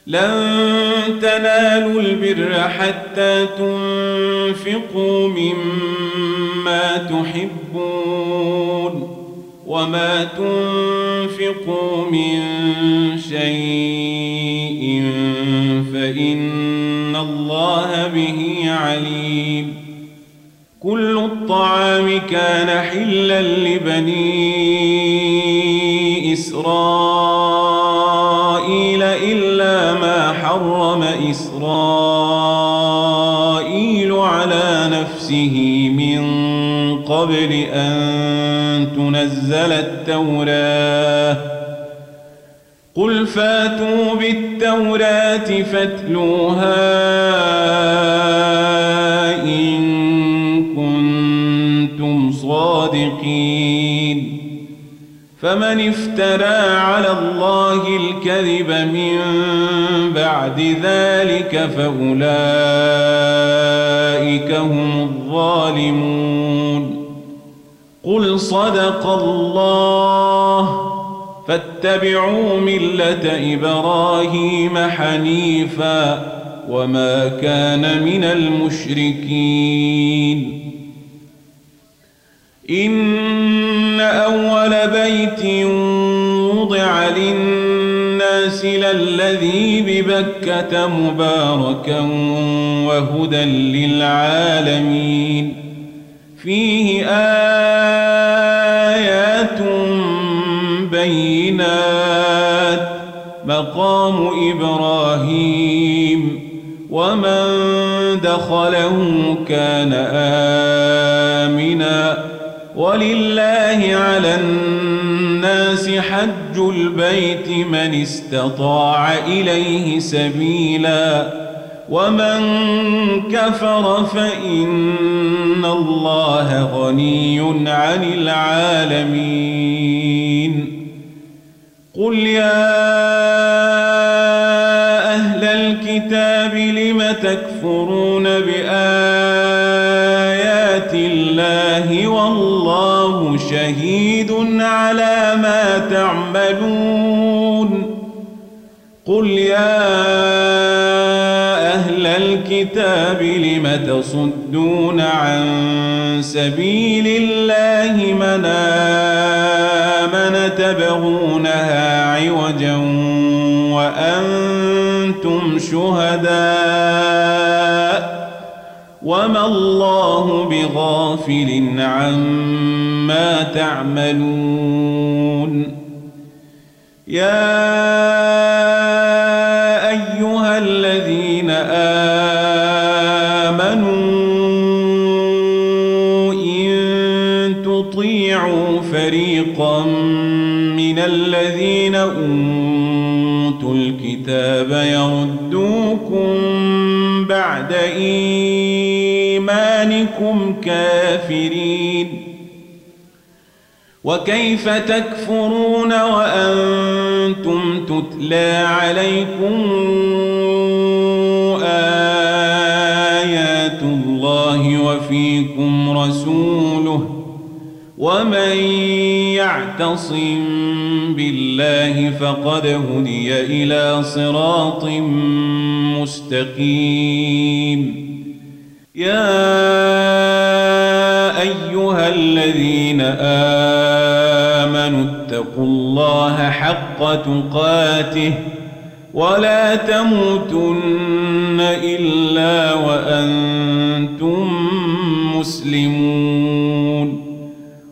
لن تنالوا البر حتى تنفقوا مما تحبون وما تنفقوا من شيء فإن الله به عليم كل الطعام كان حلا لبني إسرائيل إلا ما حرم إسرائيل على نفسه من قبل أن تنزل التوراة قل فاتوا بالتوراة فاتلوها إن كنتم صادقين فمن افترى على الله الكذب من بعد ذلك فأولئك هم الظالمون قل صدق الله فاتبعوا ملة إبراهيم حنيفا وما كان من المشركين إن أول بيت وضع للناس للذي ببكة مباركا وهدى للعالمين فيه آيات بينات مقام إبراهيم ومن دخله كان آمنا ولله على الناس حج البيت من استطاع إليه سبيلا ومن كفر فإن الله غني عن العالمين قل يا أهل الكتاب لم تكفرون بآيات الله والله شهيد على ما تعملون قل يا أهل الكتاب لم تصدون عن سبيل الله من آمن تبغونها عوجا وأنتم شهداء وما الله بغافل عما تعملون يا أيها الذين آمنوا إن تطيعوا فريقا من الذين أوتوا الكتاب يردوكم بعد إيمانكم كافرين وكيف تكفرون وأنتم تتلى عليكم آيات الله وفيكم رسوله ومن يعتصم بالله فقد هدي إلى صراط مستقيم يا أيها الذين آمنوا اتقوا الله حق تقاته ولا تموتن إلا وأنتم مسلمون